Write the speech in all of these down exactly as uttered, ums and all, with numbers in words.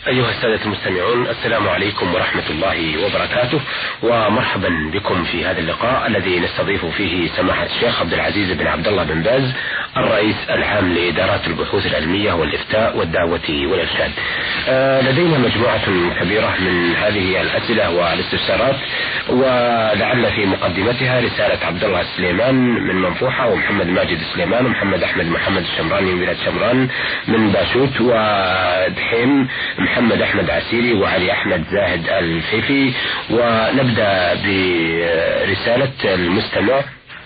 أيها السادة المستمعون، السلام عليكم ورحمة الله وبركاته، ومرحبا بكم في هذا اللقاء الذي نستضيف فيه سماحة الشيخ عبد العزيز بن عبد الله بن باز، الرئيس العام لإدارات البحوث العلمية والإفتاء والدعوة والإرشاد. آه لدينا مجموعة كبيرة من هذه الأسئلة والاستفسارات، ولعل في مقدمتها رسالة عبد الله السليمان من منفوحة، ومحمد ماجد السليمان، ومحمد أحمد محمد الشمراني من بلاد شمران من باشوت، ودحيم محمد أحمد عسيري، وعلي أحمد زاهد الفيفي. ونبدأ برسالة المستمع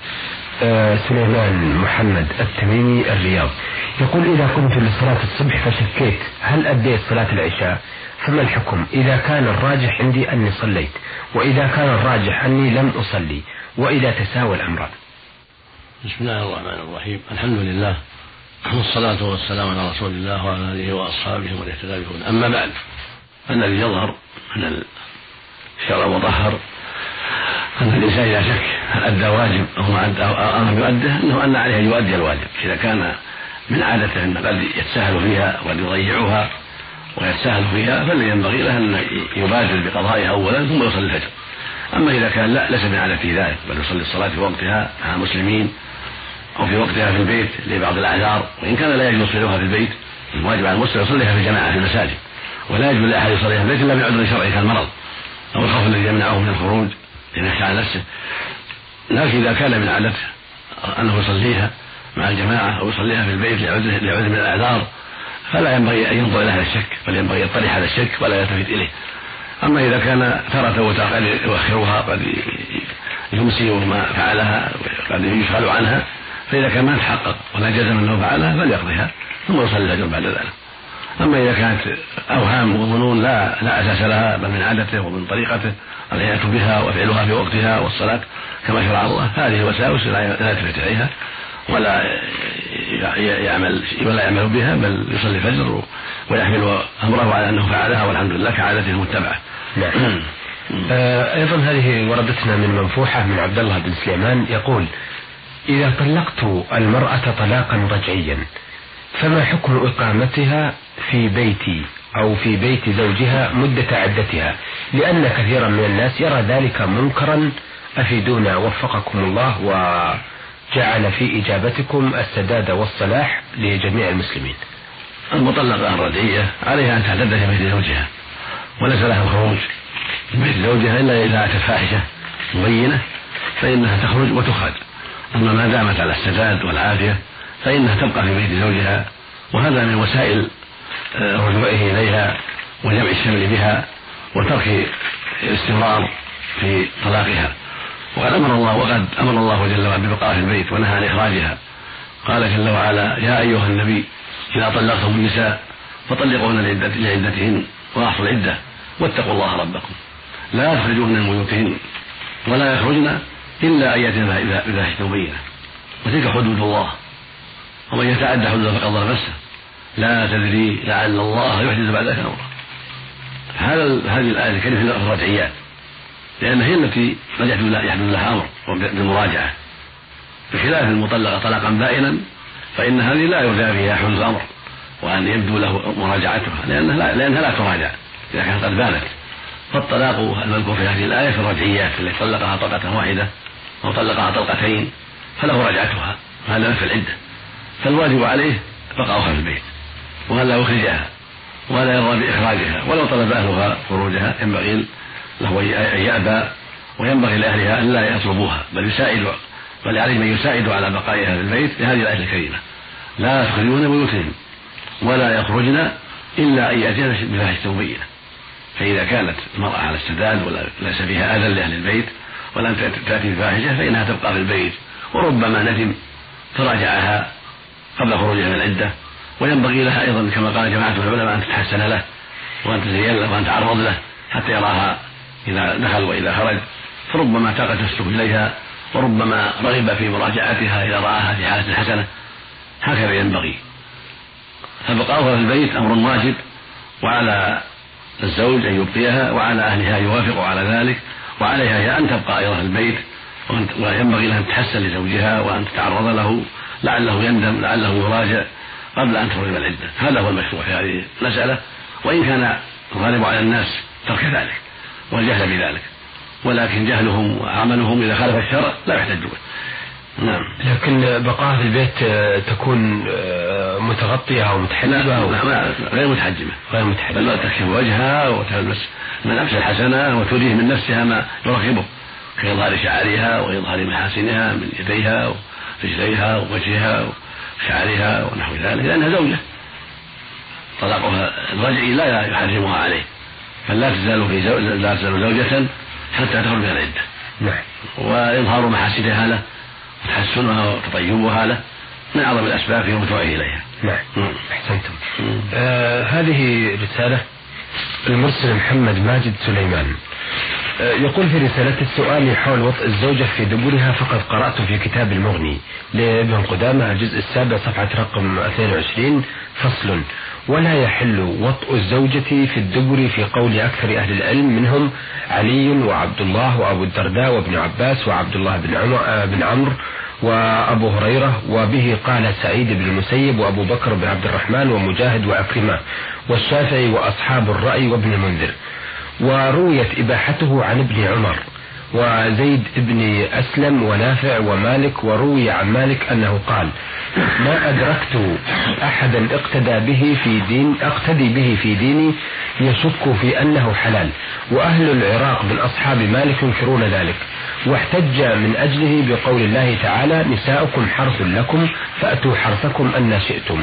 سليمان محمد التميمي الرياض، يقول: إذا قمت لصلاة الصبح فشكيت هل أديت صلاة العشاء، فما الحكم إذا كان الراجح عندي أني صليت، وإذا كان الراجح أني لم أصلي، وإذا تساوى الأمران؟ بسم الله الرحمن الرحيم، الحمد لله والصلاة والسلام على رسول الله وعلى آله وأصحابه ومن اهتدى بهداهم. أما بعد، الذي يظهر من الشرع المطهر أن الإنسان إذا شك هل أدى واجب أو لم يؤده، أنه أن عليه أن يؤدي الواجب. إذا كان من عادته أن قد يتساهل فيها وقد يضيعها ويتساهل فيها، فلينبغي له أن يبادر بقضائها أولا ثم يصلي الفجر. أما إذا كان لا ليس من عادته ذلك، بل يصلي الصلاة في وقتها مع المسلمين أو في وقتها في البيت لبعض الأعذار، وإن كان لا يجوز يصليها في البيت، الواجب على المسلم يصليها في الجماعة في المساجد، ولا يجوز لأحد يصليها في البيت إلا بعذر شرعي كالمرض أو الخوف الذي يمنعه من الخروج لنخشى على نفسه. لكن إذا كان من عادته أنه يصليها مع الجماعة أو يصليها في البيت لعذر من الأعذار، فلا ينبغي أن ينظر إلى هذا الشك، بل ينبغي يطرح هذا الشك ولا يلتفت إليه. أما إذا كان ترى وقد يؤخرها، قد يمسي وما فعلها، قد يشغل عنها، فإذا كان ما تحقق ولا جزم أنه فعلها فليقضيها ثم يصلي الفجر بعد ذلك. أما إذا كانت أوهام وظنون لا لا أساس لها، بل من عادته ومن طريقته العناية بها وفعلها في وقتها والصلاة كما شرع الله، هذه الوساوس لا يلتفت إليها ولا يعمل ولا يعمل بها، بل يصلي الفجر ويحمل أمره على أنه فعلها والحمد لله كعادته المتبعة. نعم. أيضا هذه وردتنا من منفوحة من عبد الله بن سليمان، يقول: إذا طلقت المرأة طلاقا رجعيا فما حكم إقامتها في بيتي أو في بيت زوجها مدة عدتها، لأن كثيرا من الناس يرى ذلك منكرا، أفيدونا وفقكم الله وجعل في إجابتكم السداد والصلاح لجميع المسلمين. المطلقة الرجعية عليها أن تعتد في بيت زوجها، وليس لها الخروج من بيت زوجها إلا إذا أتت فاحشة مبينة فإنها تخرج وتخرج. أما ما دامت على السداد والعافية فإنها تبقى في بيت زوجها، وهذا من وسائل رجوعه إليها وجمع الشمل بها وترك الاستمرار في طلاقها. وقد أمر الله وقد أمر الله جل وعلا ببقاء في البيت ونهى عن إخراجها. قال جل وعلا: يا أيها النبي إذا طلقتم النساء فطلقوهن لعدتهن وأحصوا العدة واتقوا الله ربكم لا تخرجوهن من بيوتهن ولا يخرجن إلا أن يأتين بفاحشة مبينة وتلك حدود الله ومن يتعدى حدوده فقد ظلم نفسه لا تدري لعل الله يحدث بعد ذلك أمرا. هذا هذه الآية الكريمة في الرجعيات، لأن هي التي قد يحدث لها أمر بالمراجعة، بخلاف المطلقة طلاقا بائنا فإن هذه لا يرجى فيها حدوث أمر وأن يبدو له مراجعتها، لأنها لا, لأنها لا تراجع إذا كانت قد بانت. فالطلاق المذكور في هذه الآية في الرجعيات التي طلقها طلقة واحدة أو طلقها طلقتين فله رجعتها، وهذا في العدة، فالواجب عليه بقاؤها في البيت ولا يخرجها ولا يرضى بإخراجها، ولو طلب أهلها خروجها ينبغي له أن يأبى، وينبغي لأهلها أن لا يطلبوها بل يساعد بل عليه من يساعد على بقائها في البيت لهذه الآية الكريمة: لا تخرجون بيوتهم ولا يخرجن إلا أن يأتين بفاحشة مبينة. فإذا كانت المرأة على السداد ولا ليس فيها أذى لأهل البيت ولم تأتي بفاحشة فإنها تبقى في البيت، وربما ندم تراجعها قبل خروجها من العدة. وينبغي لها أيضا كما قال جماعة من العلماء أن تتحسن له وأن تزين له وأن تعرض له حتى يراها إذا دخل وإذا خرج، فربما تاقت نفسه إليها وربما رغب في مراجعتها إذا رآها في حالة حسنة. هكذا ينبغي. فبقاؤها في البيت أمر واجب، وعلى الزوج أن يبقيها وعلى أهلها يوافقوا على ذلك، وعليها هي أن تبقى أيضا في البيت، وينبغي لها أن تتحسن لزوجها وأن تتعرض له لعله يندم لعله يراجع قبل أن تخرج من العدة. هذا هو المشروع في هذه المسألة، وإن كان الغالب على الناس ترك ذلك والجهل بذلك، ولكن جهلهم وعملهم إذا خالف الشرع لا يحتج به. نعم. لكن بقاء في البيت تكون متغطية أو متحجبة؟ لا, لا غير متحجبة، غير متحجبة، لا تكشف وجهها وتلبس ملابس الحسنة وتريه من نفسها ما يرغبه كإظهار شعرها وإظهار محاسنها من يديها ورجليها ووجهها وشعرها ونحو ذلك، لأنها زوجة طلاقها الرجعي لا يحرمها عليه، فلا تزال في زو... لا تزال زوجة حتى تخرج من العدة. نعم. وإظهار محاسنها له وتحسنها وتطيبها له من أعظم الأسباب في رجوعه إليها. نعم. أحسنتم. آه هذه رسالة المرسل محمد ماجد سليمان، آه يقول في رسالة السؤال حول وطء الزوجة في دبرها، فقد قرأت في كتاب المغني لابن قدامة الجزء السابع صفحة رقم اثنين وعشرين فصل: ولا يحل وطء الزوجة في الدبر في قول أكثر أهل العلم منهم علي وعبد الله وأبو الدرداء وابن عباس وعبد الله بن عمر بن عمرو وأبو هريرة، وبه قال سعيد بن المسيب وأبو بكر بن عبد الرحمن ومجاهد وأكرمة والشافعي وأصحاب الرأي وابن المنذر. ورويت إباحته عن ابن عمر وزيد بن أسلم ونافع ومالك، وروي عن مالك أنه قال: ما أدركت أحدا اقتدى به في دين اقتدي به في ديني يشك في أنه حلال، وأهل العراق من أصحاب مالك ينكرون ذلك، واحتج من أجله بقول الله تعالى: نساؤكم حرث لكم فأتوا حرثكم أن شئتم،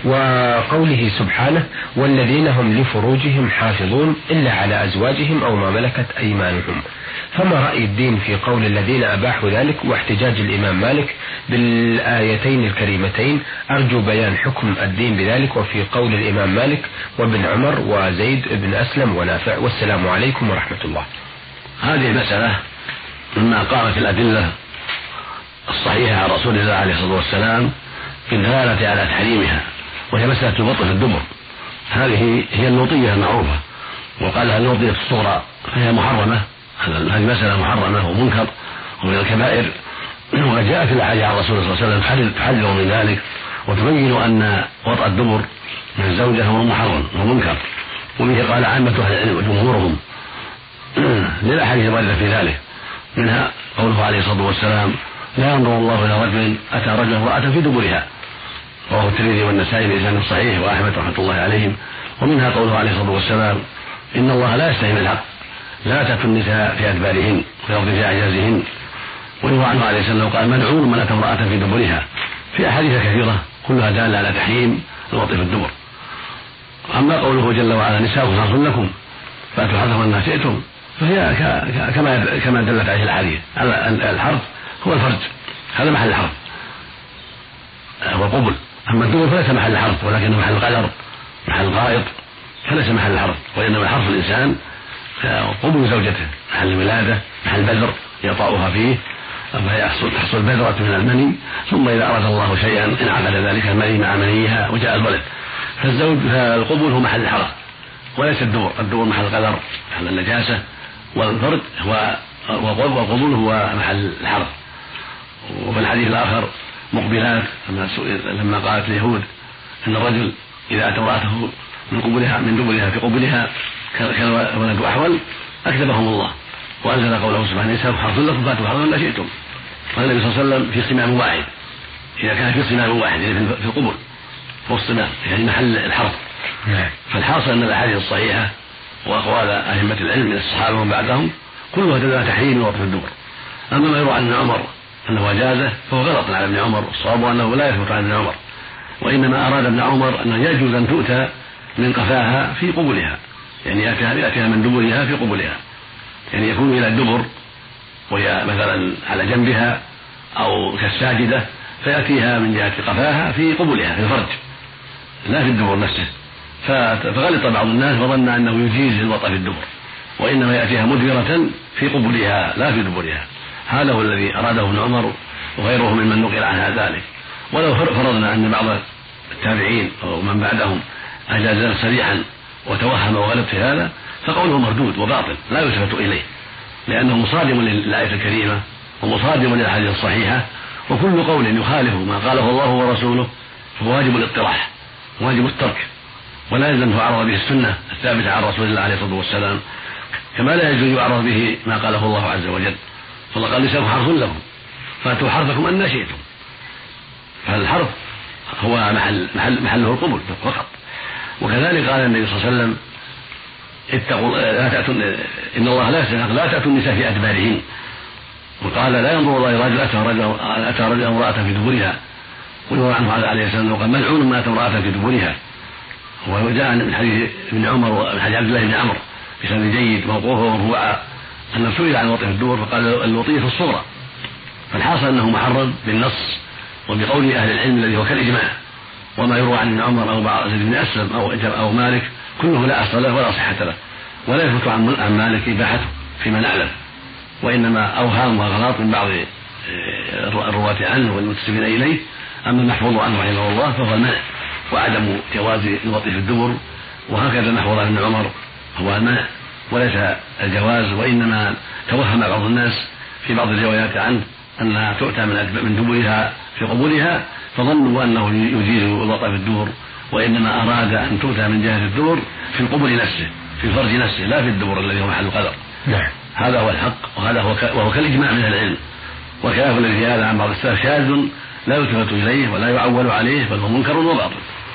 وقوله سبحانه: والذين هم لفروجهم حافظون إلا على أزواجهم أو ما ملكت أيمانهم. فما رأي الدين في قول الذين أباحوا ذلك واحتجاج الإمام مالك بالآيتين الكريمتين؟ أرجو بيان حكم الدين بذلك وفي قول الإمام مالك وابن عمر وزيد بن أسلم ونافع، والسلام عليكم ورحمة الله. هذه المسألة مما قامت الأدلة الصحيحة عن رسول الله عليه الصلاة والسلام في الدلالة على تحريمها، وهي مسألة الوطء في الدبر. هذه هي اللوطية المعروفة، وقالها اللوطية الصغرى، فهي محرمة. هذه مسألة محرمة ومنكر ومن الكبائر، وجاءت الأحاديث عن رسول الله صلى الله عليه وسلم تحذر من ذلك وتبين أن وطأ الدبر من الزوجة هو محرم ومنكر، وبه قال عامة أهل العلم وجمهورهم للأحاديث الواردة في ذلك، منها قوله عليه الصلاة والسلام: لا ينظر الله إلى رجل أتى رجل امرأة في دبرها، رواه الترمذي والنسائي بإسناد صحيح وأحمد رحمة الله عليهم. ومنها قوله عليه الصلاة والسلام: إن الله لا يستحي من الحق، لا تأتوا النساء في أدبارهن ويرضي في أعجازهن. ويروى عنه عليه السلام قال: ملعون من أتى امرأة في دبرها، في أحاديث كثيرة كلها دالة على تحريم الوطء في الدبر. أما قوله جل وعلا: نساؤكم حرث لكم فأتوا حرثكم أن شئتم، فهي كما كما دلت عليه الأحاديث. الحرث هو الفرج، هذا محل الحرث هو القبل. أما الدبر فليس محل الحرث، ولكنه محل القدر، محل الغائط، فليس محل الحرث، وإنما حرث الإنسان قبل زوجته، محل الولادة، محل بذر يطأها فيه، فيحصل تحصل بذرة من المني، ثم إذا أراد الله شيئا انعقد ذلك المني مع منيها وجاء الولد. فالزوج فالقبول هو محل الحرث وليس الدبر. الدبر محل القدر، محل النجاسة، والفرد هو والقبول هو محل الحرث. وفي الحديث الآخر مقبلات لما قالت اليهود أن الرجل إذا أتى امرأته من قبلها من دبرها في قبلها كان ولد أحول أكذبهم الله، وأنزل قوله سبحانه: نساؤكم حرث لكم فأتوا حرثكم أن شئتم. قال النبي صلى الله عليه وسلم: في صمام واحد، إذا كان في صمام واحد يعني في القبل والصمام يعني محل الحرث. فالحاصل أن الأحاديث الصحيحة وأقوال أئمة العلم من الصحابة ومن بعدهم كلها تدل على تحريم الوطء في الدبر. أما ما يروى عن ابن عمر أنه أجازه فهو غلط على ابن عمر، الصواب أنه لا يثبت عن ابن عمر، وإنما أراد ابن عمر أنه يجوز أن تؤتى من قفاها في قبلها، يعني يأتيها من دبرها في قبلها، يعني يكون إلى الدبر وهي مثلا على جنبها أو كالساجدة، فيأتيها من جهة قفاها في قبلها في الفرج لا في الدبر نفسه. فغلط بعض الناس وظن أنه يجيز الوطء في الدبر، وإنما يأتيها مدبرة في قبلها لا في دبرها. هذا هو الذي أراده ابن عمر وغيره ممن نقل عنها ذلك. ولو فرضنا أن بعض التابعين أو من بعدهم أجاز ذلك صريحا وتوهم وغلط في هذا، فقوله مردود وباطل لا يلتفت إليه، لأنه مصادم للآية الكريمة ومصادم للأحاديث الصحيحة، وكل قول يخالف ما قاله الله ورسوله فهو واجب الاطراح، واجب الترك، ولا يجوز أن تعرض به السنة الثابتة عن رسول الله عليه الصلاة والسلام، كما لا يجوز يعرض به ما قاله الله عز وجل. فالله قال نساؤكم حرث لكم فأتوا حرثكم أن شئتم، فالحرث هو محل محل محله القبول فقط. وكذلك قال النبي صلى الله عليه وسلم اتقوا لا تأتوا إن الله لا لا تأتوا النساء في أدبارهن، وقال لا ينظر الله إلى رجل أتى رجل امرأة في دبرها، ويروى عنه عليه السلام قال ملعون ما أتى امرأة في دبرها. وجاء من حديث ابن عمر ومن حديث عبد الله بن عمرو بسند جيد موقوفه ومرفوعا أن سئل عن الوطي في الدبر فقال الوطي في الصغرى، فالحاصل أنه محرم بالنص وبقول أهل العلم الذي هو كالإجماع. وما يروى عن ابن عمر أو بعض زيد بن أسلم أو أو مالك كله لا أصل له ولا صحة له، ولا يثبت عن مالك إباحته فيما نعلم، وإنما أوهام وأغلاط من بعض الرواة عنه والمنتسبين إليه. أما المحفوظ عنه رحمه الله فهو المنع وعدم جواز الوطي في الدبر، وهكذا المحفوظ عن ابن عمر هو المنع وليس الجواز. وإنما توهم بعض الناس في بعض الروايات عنه أنها تؤتى من دبرها في قبولها فظنوا أنه يجيز الوطي في الدبر، وإنما أراد أن تؤتى من جهة الدبر في القبول نفسه في الفرج نفسه لا في الدبر الذي هو محل قدر. نعم. هذا هو الحق، وهذا هو ك... وهو كالإجماع من العلم. وخلاف الذي هذا عن بعض السلف شاذ لا يلتفت إليه ولا يعول عليه بل هو منكر وباطل.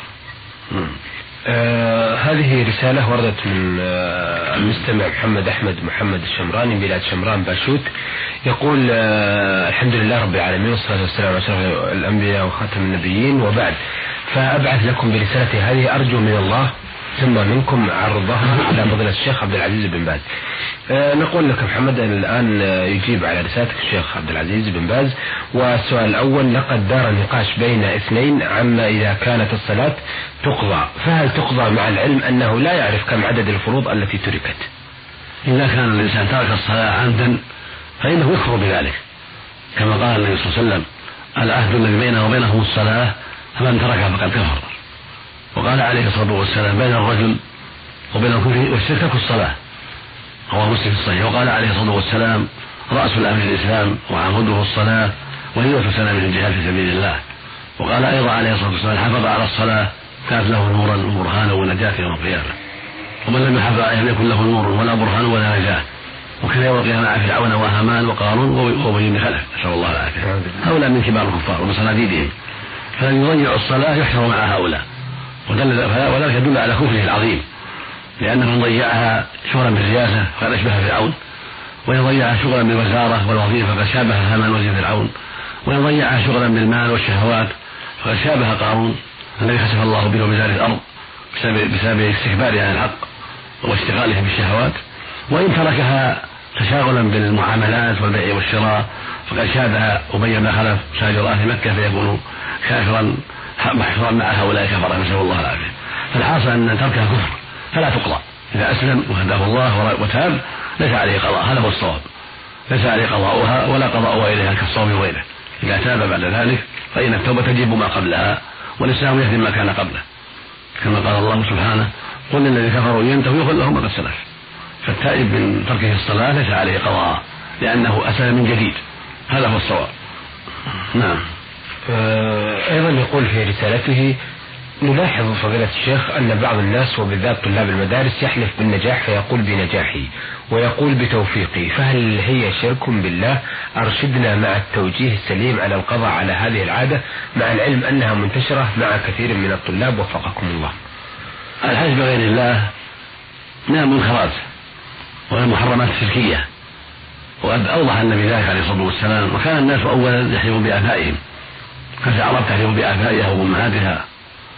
آه هذه رسالة وردت من آه المستمع محمد أحمد محمد الشمراني بلاد شمران باشوت، يقول آه الحمد لله رب العالمين والصلاة والسلام على أشرف الأنبياء وخاتم النبيين وبعد، فأبعث لكم برسالتي هذه أرجو من الله ثم منكم عرضها على فضيلة الشيخ عبد العزيز بن باز. آه نقول لك محمد الآن يجيب على رسالتك الشيخ عبد العزيز بن باز. والسؤال الأول: لقد دار نقاش بين اثنين عما إذا كانت الصلاة تقضى، فهل تقضى مع العلم أنه لا يعرف كم عدد الفروض التي تركت؟ إذا كان الإنسان ترك الصلاة عمدا فإنه يكفر بذلك، كما قال النبي صلى الله عليه وسلم: العهد الذي بينه وبينهم الصلاة فمن تركها فقد كفر. وقال عليه الصلاة والسلام: بين الرجل وبين الكفر والشرك ترك الصلاة، رواه مسلم في الصحيح. وقال عليه الصلاة والسلام: رأس الأمر الإسلام وعموده الصلاة ونية سلام من الجهاد في سبيل الله. وقال أيضا عليه الصلاة والسلام: حافظ على الصلاة كانت له نورا وبرهانا ونجاة يوم القيامة، ومن لم يحافظ عليها لم يكن له نور ولا برهان ولا نجاة. وكذا يوم القيامة مع فرعون وهامان وقارون وأبي بن خلف نسأل الله العافية، هؤلاء من كبار الكفار ومن صناديدهم، فلن يضيع الصلاة يحشر مع هؤلاء، وذلك يدل على كفره العظيم، لأن من ضيعها شغلا بالرياسة فقد أشبه فرعون، وإن ضيعها شغلا بالوزارة والوظيفة فقد شابه هامان وزير فرعون، وإن ضيعها شغلا بالمال والشهوات فقد شابه قارون الذي خسف الله به وبزار الأرض بسبب استكباره عن الحق واشتغاله بالشهوات. وإن تركها تشاغلا بالمعاملات والبيع والشراء فقد شابه أبي بن خلف تاجر أهل مكة فيكون كافرا محشورا مع هؤلاء كفر نسأل الله العافية. فالحاصل أن تركها كفر فلا تقضى، إذا أسلم وهداه الله وتاب ليس عليه قضاء، هذا هو الصواب، ليس عليه قضاؤها ولا قضاء إليها كالصوم وغيره. إذا تاب بعد ذلك فإن التوبة تجب ما قبلها والإسلام يهدم ما كان قبله، كما قال الله سبحانه: قل للذين كفروا ينتهوا يغفر لهم ما قد سلف. فالتائب من تركه الصلاة ليس عليه قضاء لأنه أسلم من جديد، هذا هو الصواب. نعم. أيضا يقول في رسالته: نلاحظ فضيلة الشيخ أن بعض الناس وبالذات طلاب المدارس يحلف بالنجاح فيقول بنجاحي ويقول بتوفيقي، فهل هي شرك بالله؟ أرشدنا مع التوجيه السليم على القضاء على هذه العادة مع العلم أنها منتشرة مع كثير من الطلاب وفقكم الله. الحلف بغير الله من المنكرات والمحرمات الشركية، وقد أوضح النبي ذلك عليه الصلاة والسلام: وكان الناس أولا يحلفون بآبائهم، كانت العرب تحلف بآبائها وأمهاتها،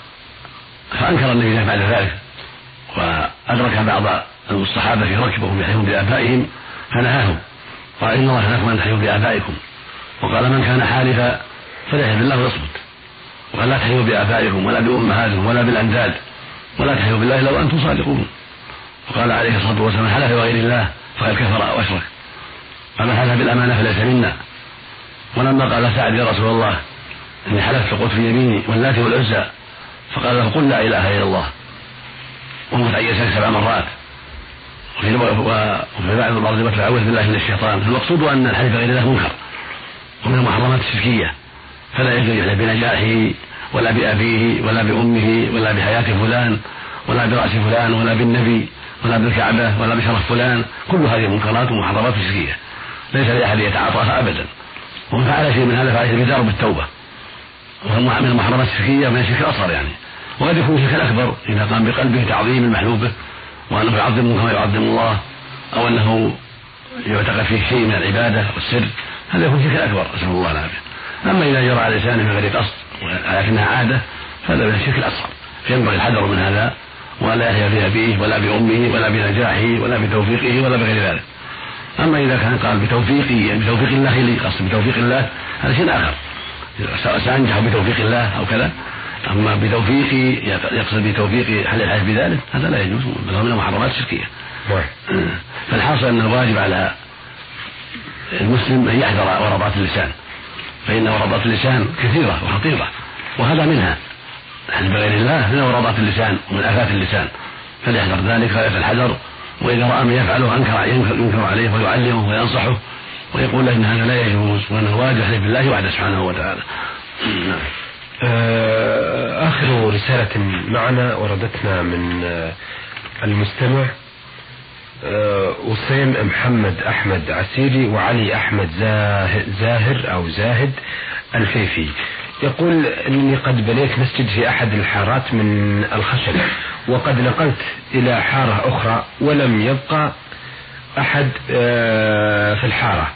فأنكر النبي ذلك بعد ذلك، وأدرك بعض الصحابة في ركب وهم يحلفون بآبائهم فنهاهم، قال: إن الله نهاكم أن تحلفوا بآبائكم، وقال: من كان حالفا فليحلف بالله ويصمت، وقال: لا تحلفوا بآبائكم ولا بأمهاتكم ولا بالأنداد ولا تحلفوا بالله لو أنتم صادقون. وقال عليه الصلاة والسلام: حلف بغير الله فقد كفر أو أشرك. قال: من حلف بالأمانة فليس منا. ولما قال سعد: يا رسول الله إني حلفت قلت في يميني واللات والعزى، فقال له: قل لا إله إلا الله ومتعيسك سبع مرات. وفي بعض الأرض فأعوذ بالله من الشيطان. فالمقصود أن الحلف بغير الله منكر ومن المحرمات الشركية، فلا يجوز يحلف بنجاحه ولا بأبيه ولا بأمه ولا بحياة فلان ولا برأس فلان ولا بالنبي ولا بالكعبة ولا بشرف فلان، كل هذه منكرات ومحرمات شركية ليس لأحد يتعاطاها أبدا. ومن فعل شيء من هذا فعل بدار بالتوبة، وهو من المحرمات الشركية من الشرك الأصغر يعني. وقد يكون الشرك الأكبر إذا قام بقلبه تعظيم المحلوبة وأنه يعظمه كما يعظم الله، أو أنه يعتقد فيه شيء من العبادة والسر، هذا يكون شرك أكبر، نسأل الله العافية. أما إذا جرى على لسانه من غير قصد ولكنها عادة فهذا من الشرك الأصغر، فينبغي الحذر من هذا، ولا يحيى بأبيه ولا بأمه ولا بنجاحه ولا بتوفيقه ولا بغير ذلك. أما إذا كان قال بتوفيقه يعني بتوفيق الله لي، قصد بتوفيق الله، هذا شيء آخر، سأنجح بتوفيق الله أو كذا. أما بتوفيقي يقصد بتوفيق حل الحاج بذلك، هذا لا يجوز، بل هو من المحرمات الشركية. فالحاصل أن الواجب على المسلم أن يحذر ورطات اللسان، فإن ورطات اللسان كثيرة وخطيرة، وهذا منها الحلف بغير الله من ورطات اللسان ومن آفات اللسان، فليحذر ذلك غاية الحذر. وإذا رأى من يفعله أنكر ينكر عليه ويعلمه وينصحه ويقول له إن هذا لا يجوز وأن الواجب يحلف بالله وحده سبحانه وتعالى. آخر رسالة معنا وردتنا من المستمع وسيم محمد أحمد عسيري وعلي أحمد زاهر أو زاهد الفيفي، يقول إني قد بنيت مسجد في أحد الحارات من الخشب، وقد نقلت إلى حارة أخرى ولم يبقى أحد في الحارة،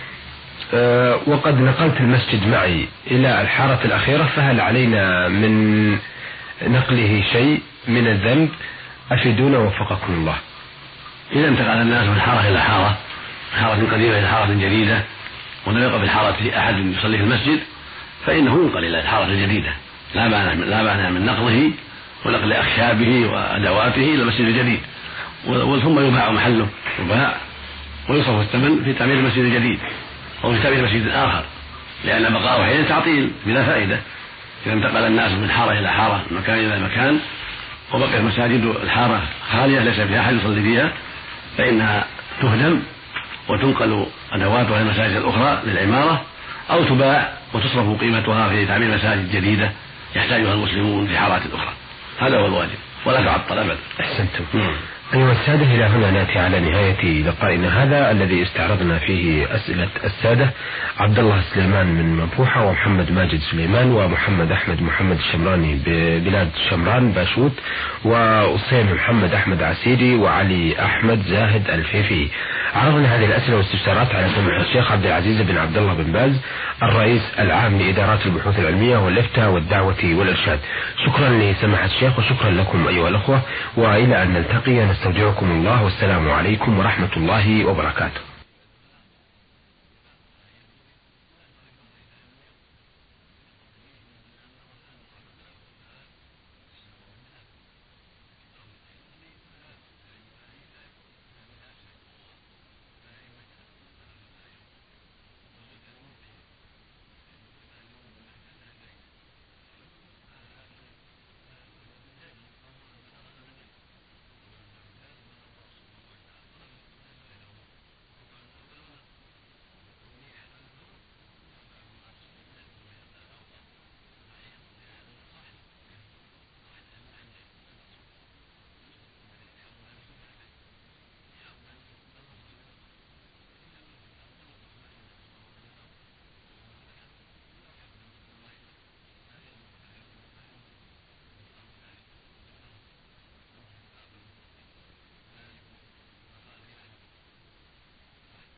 وقد نقلت المسجد معي إلى الحارة الأخيرة، فهل علينا من نقله شيء من الذنب؟ أفيدونا وفقكم الله. إذا انتقل الناس من حارة إلى حارة، حارة قديمة إلى حارة جديدة، ولم يبقى في الحارة أحد يصلي في المسجد، فإنه ينقل إلى الحارة الجديدة، لا مانع لا مانع من نقله ونقل أخشابه وأدواته إلى المسجد الجديد، ثم يباع محله، يباع ويصرف الثمن في تعمير المسجد الجديد أو في تعمير مسجد آخر، لأن بقاءه حين تعطيل بلا فائدة. إذا انتقل الناس من حارة إلى حارة، من مكان إلى مكان، وبقي مساجد الحارة خالية ليس فيها أحد يصلي فيها، فإنها تهدم وتنقل أدواتها إلى المساجد الأخرى للعمارة، أو تباع وتصرف قيمتها في تعمير مساجد جديدة يحتاجها المسلمون في حارات أخرى. هذا هو الواجب ولا تعطل أبدا. أحسنتم. أيها السادة، إلى هنا نأتي على نهاية لقائنا هذا الذي استعرضنا فيه أسئلة السادة عبد الله سليمان من منفوحة، ومحمد ماجد سليمان، ومحمد أحمد محمد الشمراني ببلاد شمران باشوت، وأسيم محمد أحمد عسيري، وعلي أحمد زاهد الفيفي. عرضنا هذه الأسئلة والاستفسارات على سماحة الشيخ عبد العزيز بن عبد الله بن باز الرئيس العام لإدارات البحوث العلمية والإفتاء والدعوة والإرشاد. شكرا لسماحة الشيخ وشكرا لكم أيها الأخوة، وإلى أن نلتقي نستودعكم الله، والسلام عليكم ورحمة الله وبركاته.